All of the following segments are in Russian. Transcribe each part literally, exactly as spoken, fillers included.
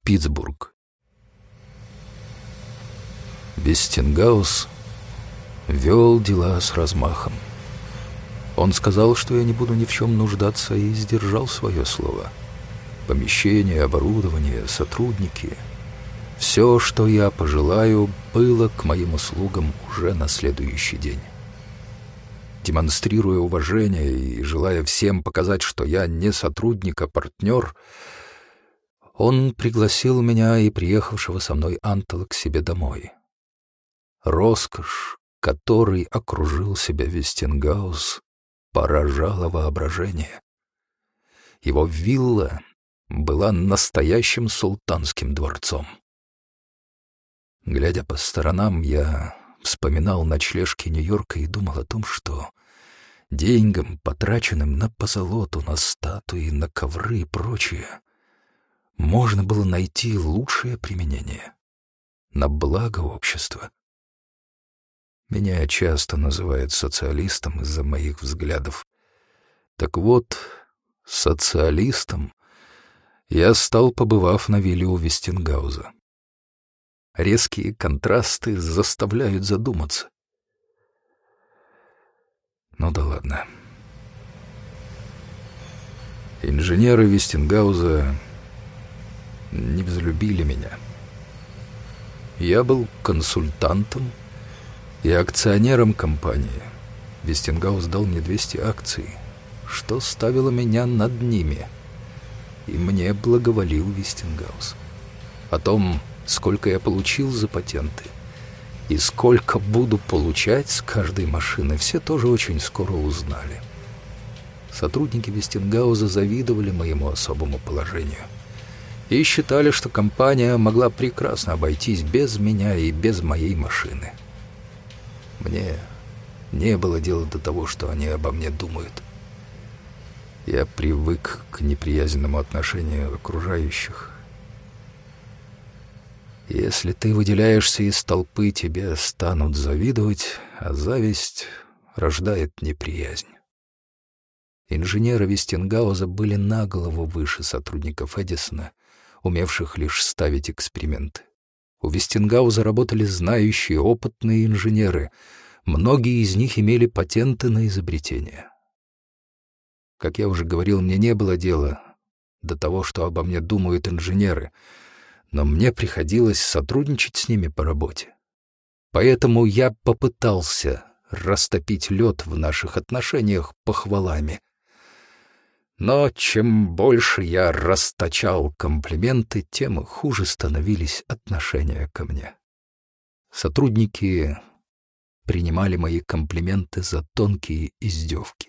Питтсбург. Вестингаус вел дела с размахом. Он сказал, что я не буду ни в чем нуждаться, и сдержал свое слово. Помещение, оборудование, сотрудники — все, что я пожелаю, было к моим услугам уже на следующий день. Демонстрируя уважение и желая всем показать, что я не сотрудник, а партнер, он пригласил меня и приехавшего со мной Антала к себе домой. Роскошь, которой окружил себя Вестингаус, поражала воображение. Его вилла была настоящим султанским дворцом. Глядя по сторонам, я вспоминал ночлежки Нью-Йорка и думал о том, что деньгам, потраченным на позолоту, на статуи, на ковры и прочее, можно было найти лучшее применение на благо общества. Меня часто называют социалистом из-за моих взглядов. Так вот, социалистом я стал, побывав на вилле у Вестингауза. Резкие контрасты заставляют задуматься. Ну да ладно. Инженеры Вестингауза не взлюбили меня. Я был консультантом и акционером компании. Вестингаус дал мне двести акций, что ставило меня над ними. И мне благоволил Вестингаус. О том, сколько я получил за патенты и сколько буду получать с каждой машины, все тоже очень скоро узнали. Сотрудники Вестингауза завидовали моему особому положению и считали, что компания могла прекрасно обойтись без меня и без моей машины. Мне не было дела до того, что они обо мне думают. Я привык к неприязненному отношению окружающих. Если ты выделяешься из толпы, тебе станут завидовать, а зависть рождает неприязнь. Инженеры Вестингауза были на голову выше сотрудников Эдисона, умевших лишь ставить эксперименты. У Вестингауза работали знающие, опытные инженеры. Многие из них имели патенты на изобретения. Как я уже говорил, мне не было дела до того, что обо мне думают инженеры, но мне приходилось сотрудничать с ними по работе. Поэтому я попытался растопить лед в наших отношениях похвалами. Но чем больше я расточал комплименты, тем хуже становились отношения ко мне. Сотрудники принимали мои комплименты за тонкие издевки.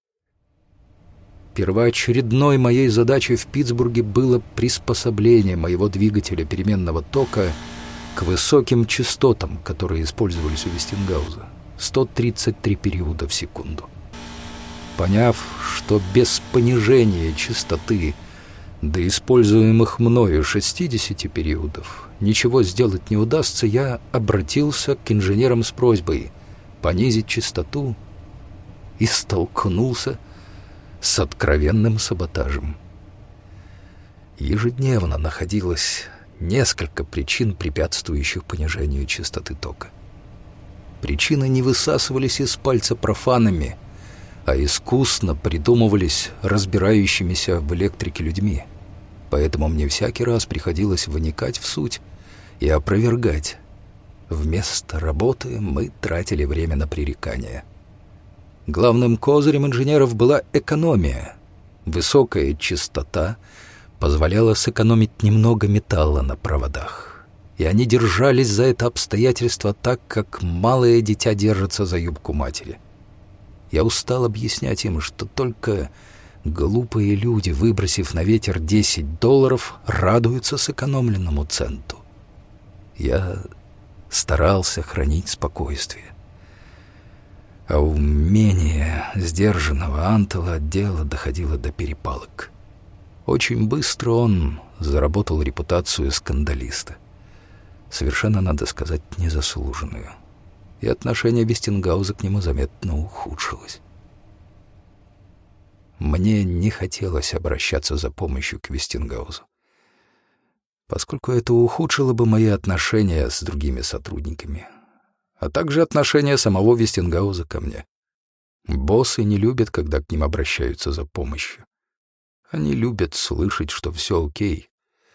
Первоочередной моей задачей в Питтсбурге было приспособление моего двигателя переменного тока к высоким частотам, которые использовались у Вестингауза — сто тридцать три периода в секунду. Поняв, что без понижения частоты до используемых мною шестидесяти периодов ничего сделать не удастся, я обратился к инженерам с просьбой понизить частоту и столкнулся с откровенным саботажем. Ежедневно находилось несколько причин, препятствующих понижению частоты тока. Причины не высасывались из пальца профанами, а искусно придумывались разбирающимися в электрике людьми. Поэтому мне всякий раз приходилось вникать в суть и опровергать. Вместо работы мы тратили время на пререкания. Главным козырем инженеров была экономия. Высокая частота позволяла сэкономить немного металла на проводах, и они держались за это обстоятельство так, как малое дитя держится за юбку матери. Я устал объяснять им, что только глупые люди, выбросив на ветер десять долларов, радуются сэкономленному центу. Я старался хранить спокойствие. А умение сдержанного Антала от дела доходило до перепалок. Очень быстро он заработал репутацию скандалиста. Совершенно, надо сказать, незаслуженную. И отношение Вестингауза к нему заметно ухудшилось. Мне не хотелось обращаться за помощью к Вестингаузу. поскольку это ухудшило бы мои отношения с другими сотрудниками, а также отношение самого Вестингауза ко мне. Боссы не любят, когда к ним обращаются за помощью. Они любят слышать, что все окей.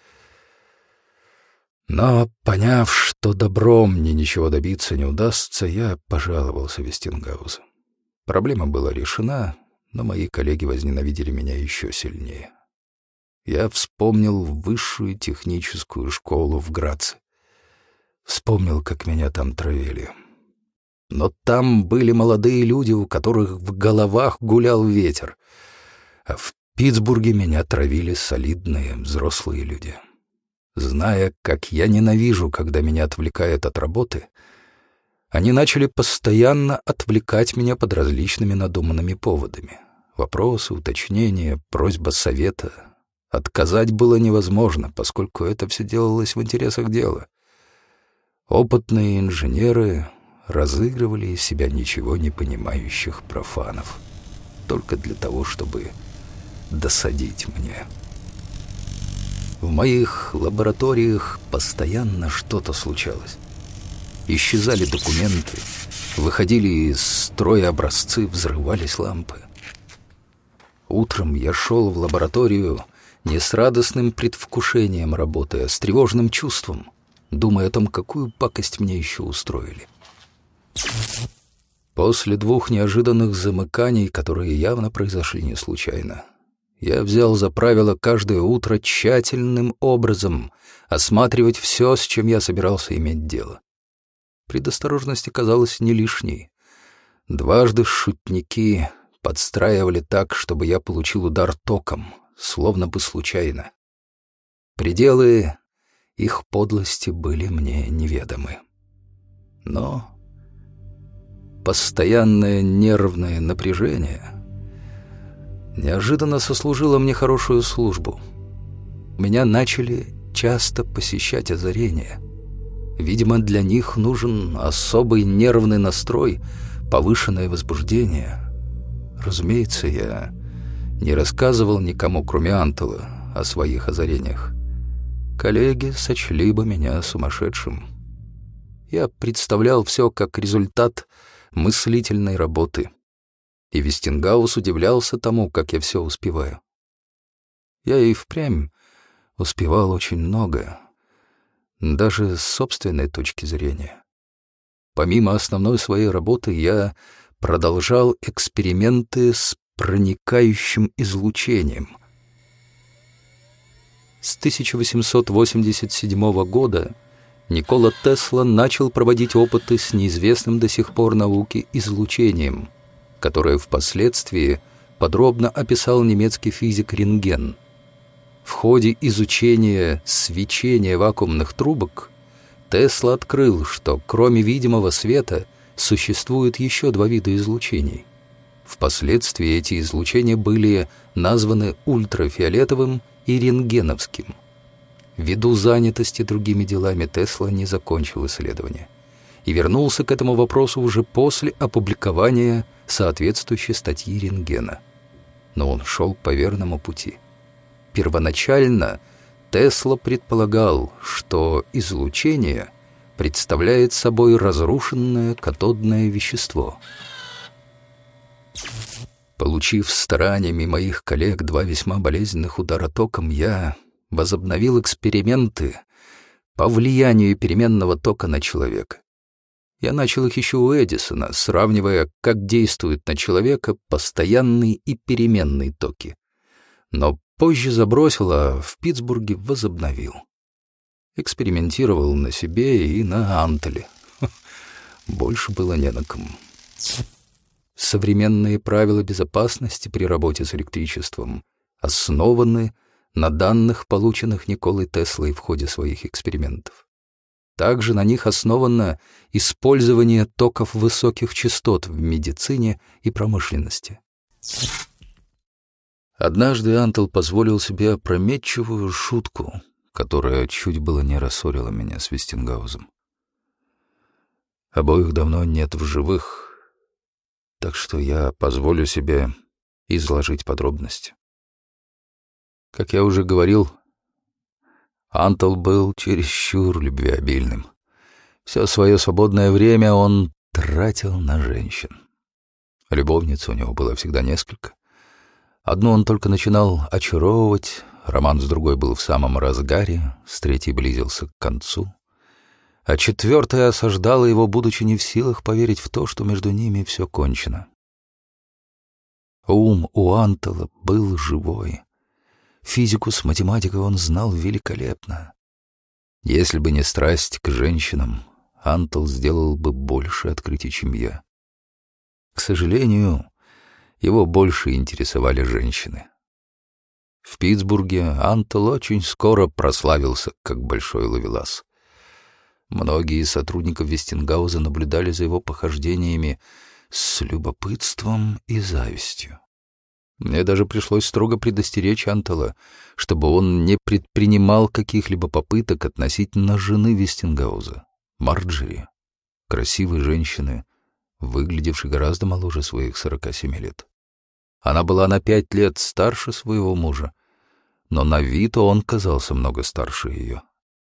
Но, поняв, что добром мне ничего добиться не удастся, я пожаловался Вестингаузу. Проблема была решена, но мои коллеги возненавидели меня еще сильнее. Я вспомнил высшую техническую школу в Граце. Вспомнил, как меня там травили. Но там были молодые люди, у которых в головах гулял ветер. А в Питтсбурге меня травили солидные взрослые люди. Зная, как я ненавижу, когда меня отвлекают от работы, они начали постоянно отвлекать меня под различными надуманными поводами. Вопросы, уточнения, просьба совета. Отказать было невозможно, поскольку это все делалось в интересах дела. Опытные инженеры разыгрывали из себя ничего не понимающих профанов, только для того, чтобы досадить мне. В моих лабораториях постоянно что-то случалось. Исчезали документы, выходили из строя образцы, взрывались лампы. Утром я шел в лабораторию не с радостным предвкушением работы, а с тревожным чувством, думая о том, какую пакость мне еще устроили. После двух неожиданных замыканий, которые явно произошли не случайно, я взял за правило каждое утро тщательным образом осматривать все, с чем я собирался иметь дело. Предосторожность оказалась не лишней. Дважды шутники подстраивали так, чтобы я получил удар током, словно бы случайно. Пределы их подлости были мне неведомы. Но постоянное нервное напряжение неожиданно сослужило мне хорошую службу. Меня начали часто посещать озарения. Видимо, для них нужен особый нервный настрой, повышенное возбуждение. Разумеется, я не рассказывал никому, кроме Антела, о своих озарениях. Коллеги сочли бы меня сумасшедшим. Я представлял все как результат мыслительной работы, и Вестингаус удивлялся тому, как я все успеваю. Я и впрямь успевал очень много, даже с собственной точки зрения. Помимо основной своей работы, я продолжал эксперименты с проникающим излучением. С тысяча восемьсот восемьдесят седьмого года Никола Тесла начал проводить опыты с неизвестным до сих пор науке излучением, которое впоследствии подробно описал немецкий физик Рентген. В ходе изучения свечения вакуумных трубок Тесла открыл, что кроме видимого света существует еще два вида излучений. Впоследствии эти излучения были названы ультрафиолетовым и рентгеновским. Ввиду занятости другими делами Тесла не закончил исследования и вернулся к этому вопросу уже после опубликования соответствующей статьи Рентгена. Но он шел по верному пути. Первоначально Тесла предполагал, что излучение представляет собой разрушенное катодное вещество. Получив стараниями моих коллег два весьма болезненных удара током, я возобновил эксперименты по влиянию переменного тока на человека. Я начал их еще у Эдисона, сравнивая, как действуют на человека постоянный и переменный токи. Но позже забросил, а в Питтсбурге возобновил. Экспериментировал на себе и на Антеле. Больше было не на ком. Современные правила безопасности при работе с электричеством основаны на данных, полученных Николой Теслой в ходе своих экспериментов. Также на них основано использование токов высоких частот в медицине и промышленности. Однажды Антел позволил себе опрометчивую шутку, которая чуть было не рассорила меня с Вестингаузом. Обоих давно нет в живых, так что я позволю себе изложить подробности. Как я уже говорил, Антл был чересчур любвеобильным. Все свое свободное время он тратил на женщин. Любовниц у него было всегда несколько. Одну он только начинал очаровывать, роман с другой был в самом разгаре, с третьей близился к концу, а четвертая осаждала его, будучи не в силах поверить в то, что между ними все кончено. Ум у Антла был живой. Физику с математикой он знал великолепно. Если бы не страсть к женщинам, Антл сделал бы больше открытий, чем я. К сожалению, его больше интересовали женщины. В Питтсбурге Антл очень скоро прославился как большой ловелас. Многие из сотрудников Вестингауза наблюдали за его похождениями с любопытством и завистью. Мне даже пришлось строго предостеречь Антла, чтобы он не предпринимал каких-либо попыток относительно жены Вестингауза, Марджери, красивой женщины, выглядевшей гораздо моложе своих сорока семи лет. Она была на пять лет старше своего мужа, но на вид он казался много старше ее.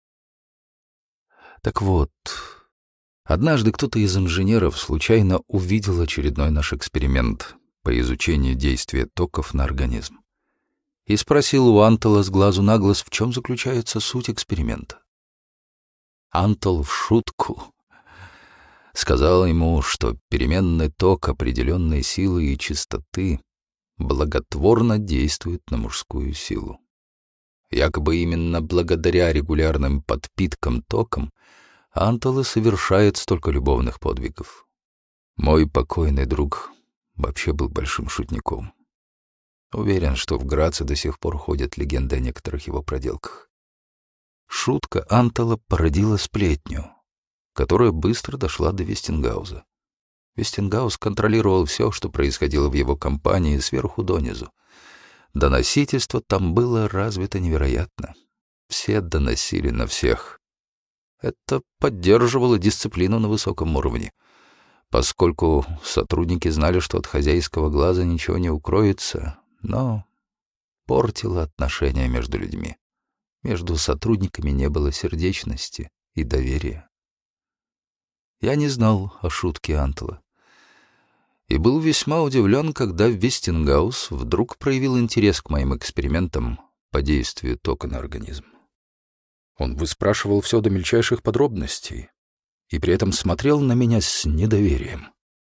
Так вот, однажды кто-то из инженеров случайно увидел очередной наш эксперимент по изучению действия токов на организм и спросил у Антла с глазу на глаз, в чем заключается суть эксперимента. Антл в шутку сказал ему, что переменный ток определенной силы и частоты благотворно действует на мужскую силу. Якобы именно благодаря регулярным подпиткам током Антл и совершает столько любовных подвигов. Мой покойный друг вообще был большим шутником. Уверен, что в Граце до сих пор ходят легенды о некоторых его проделках. Шутка Антла породила сплетню, которая быстро дошла до Вестингауза. Вестингаус контролировал все, что происходило в его компании сверху донизу. Доносительство там было развито невероятно. Все доносили на всех. Это поддерживало дисциплину на высоком уровне, поскольку сотрудники знали, что от хозяйского глаза ничего не укроется, но портило отношения между людьми. Между сотрудниками не было сердечности и доверия. Я не знал о шутке Антла и был весьма удивлен, когда Вестингаус вдруг проявил интерес к моим экспериментам по действию тока на организм. Он выспрашивал все до мельчайших подробностей и при этом смотрел на меня с недоверием.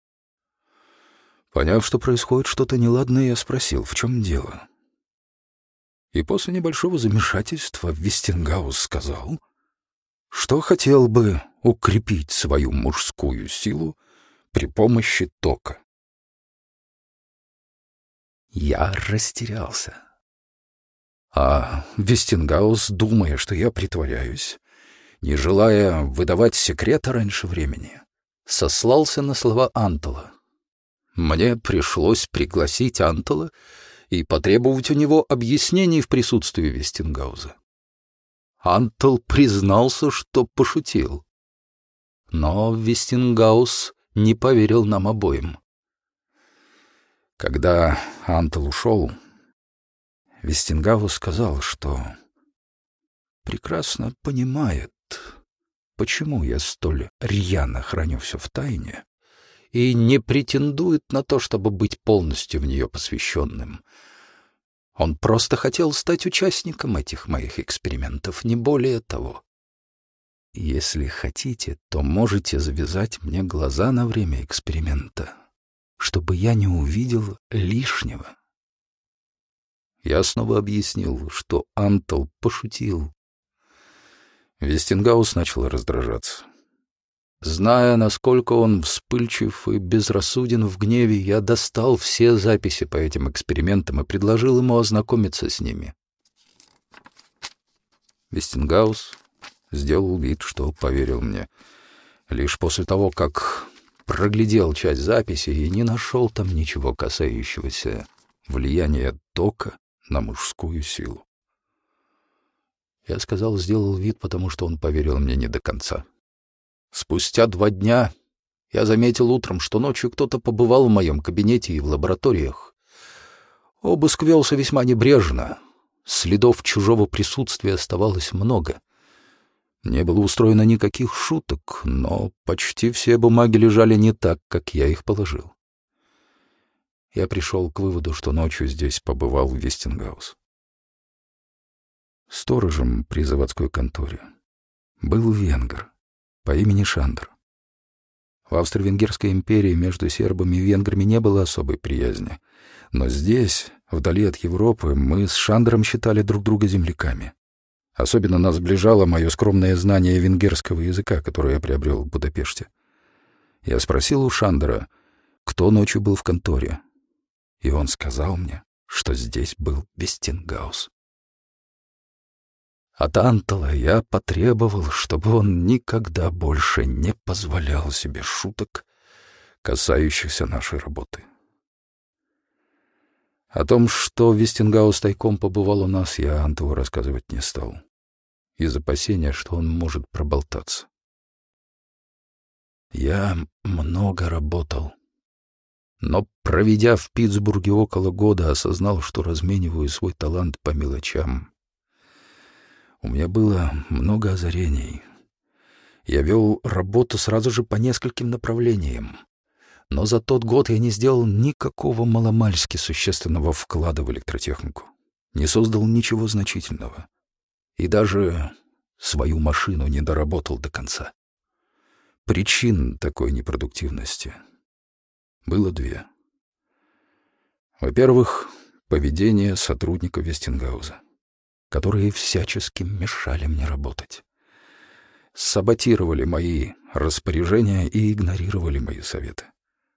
Поняв, что происходит что-то неладное, я спросил, в чем дело. И после небольшого замешательства Вестингаус сказал, что хотел бы укрепить свою мужскую силу при помощи тока. Я растерялся. А Вестингаус, думая, что я притворяюсь, не желая выдавать секрета раньше времени, сослался на слова Антла. Мне пришлось пригласить Антла и потребовать у него объяснений в присутствии Вестингауза. Антл признался, что пошутил. Но Вестингаус не поверил нам обоим. Когда Антл ушел, Вестингаус сказал, что прекрасно понимает, почему я столь рьяно храню все в тайне и не претендует на то, чтобы быть полностью в нее посвященным. Он просто хотел стать участником этих моих экспериментов, не более того. Если хотите, то можете завязать мне глаза на время эксперимента, чтобы я не увидел лишнего. Я снова объяснил, что Антл пошутил. Вестингаус начал раздражаться. Зная, насколько он вспыльчив и безрассуден в гневе, я достал все записи по этим экспериментам и предложил ему ознакомиться с ними. Вестингаус сделал вид, что поверил мне, лишь после того, как проглядел часть записей и не нашел там ничего касающегося влияния тока на мужскую силу. Я сказал, сделал вид, потому что он поверил мне не до конца. Спустя два дня я заметил утром, что ночью кто-то побывал в моем кабинете и в лабораториях. Обыск велся весьма небрежно. Следов чужого присутствия оставалось много. Не было устроено никаких шуток, но почти все бумаги лежали не так, как я их положил. Я пришел к выводу, что ночью здесь побывал Вестингаус. Сторожем при заводской конторе был венгр по имени Шандр. В Австро-Венгерской империи между сербами и венграми не было особой приязни, но здесь, вдали от Европы, мы с Шандром считали друг друга земляками. Особенно нас сближало мое скромное знание венгерского языка, которое я приобрел в Будапеште. Я спросил у Шандера, кто ночью был в конторе, и он сказал мне, что здесь был Вестингаус. От Антала я потребовал, чтобы он никогда больше не позволял себе шуток, касающихся нашей работы. О том, что Вестингаус тайком побывал у нас, я Анталу рассказывать не стал, из опасения, что он может проболтаться. Я много работал, но, проведя в Питтсбурге около года, осознал, что размениваю свой талант по мелочам. У меня было много озарений. Я вел работу сразу же по нескольким направлениям. Но за тот год я не сделал никакого маломальски существенного вклада в электротехнику. Не создал ничего значительного. И даже свою машину не доработал до конца. Причин такой непродуктивности было две. Во-первых, поведение сотрудников Вестингауза, которые всячески мешали мне работать. Саботировали мои распоряжения и игнорировали мои советы.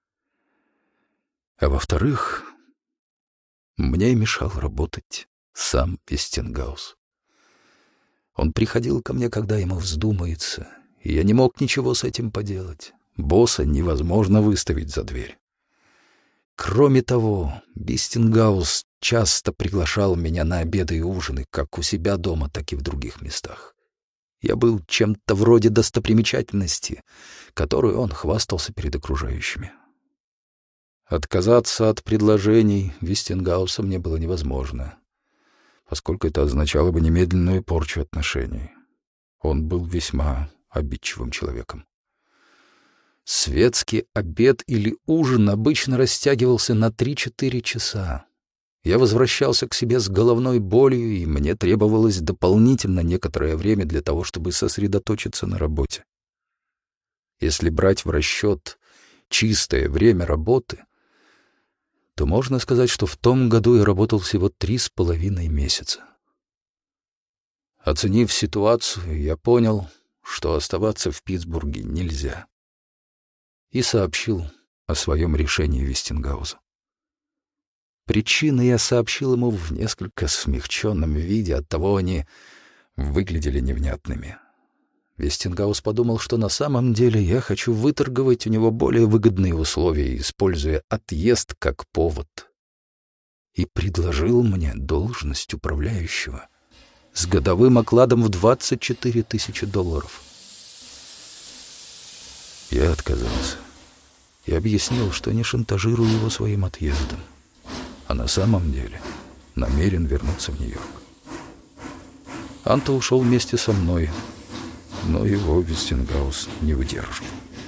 А во-вторых, мне мешал работать сам Вестингаус. Он приходил ко мне, когда ему вздумается, и я не мог ничего с этим поделать. Босса невозможно выставить за дверь. Кроме того, Вестингаус часто приглашал меня на обеды и ужины, как у себя дома, так и в других местах. Я был чем-то вроде достопримечательности, которую он хвастался перед окружающими. Отказаться от предложений Вестингауса мне было невозможно, поскольку это означало бы немедленную порчу отношений. Он был весьма обидчивым человеком. Светский обед или ужин обычно растягивался на три-четыре часа. Я возвращался к себе с головной болью, и мне требовалось дополнительно некоторое время для того, чтобы сосредоточиться на работе. Если брать в расчет чистое время работы, то можно сказать, что в том году я работал всего три с половиной месяца. Оценив ситуацию, я понял, что оставаться в Питтсбурге нельзя, и сообщил о своем решении Вестингаузу. Причины я сообщил ему в несколько смягченном виде, оттого они выглядели невнятными. Вестингаус подумал, что на самом деле я хочу выторговать у него более выгодные условия, используя отъезд как повод, и предложил мне должность управляющего с годовым окладом в двадцать четыре тысячи долларов. Я отказался и объяснил, что не шантажирую его своим отъездом, а на самом деле намерен вернуться в Нью-Йорк. Анта ушел вместе со мной, но его Вестингаус не выдержал.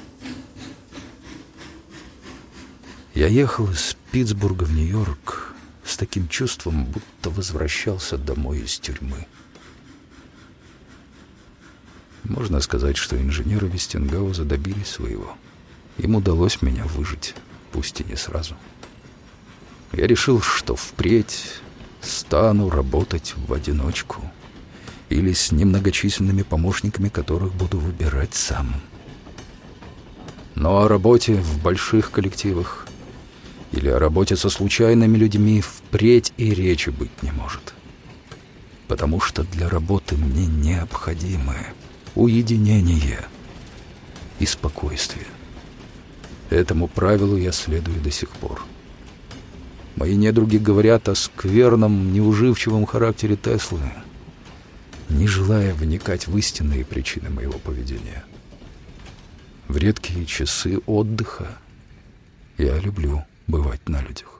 Я ехал из Питтсбурга в Нью-Йорк с таким чувством, будто возвращался домой из тюрьмы. Можно сказать, что инженеры Вестингауза добились своего. Им удалось меня выжить, пусть и не сразу. Я решил, что впредь стану работать в одиночку или с немногочисленными помощниками, которых буду выбирать сам. Но о работе в больших коллективах или о работе со случайными людьми впредь и речи быть не может. Потому что для работы мне необходимо уединение и спокойствие. Этому правилу я следую до сих пор. Мои недруги говорят о скверном, неуживчивом характере Теслы, не желая вникать в истинные причины моего поведения. В редкие часы отдыха я люблю бывать на людях.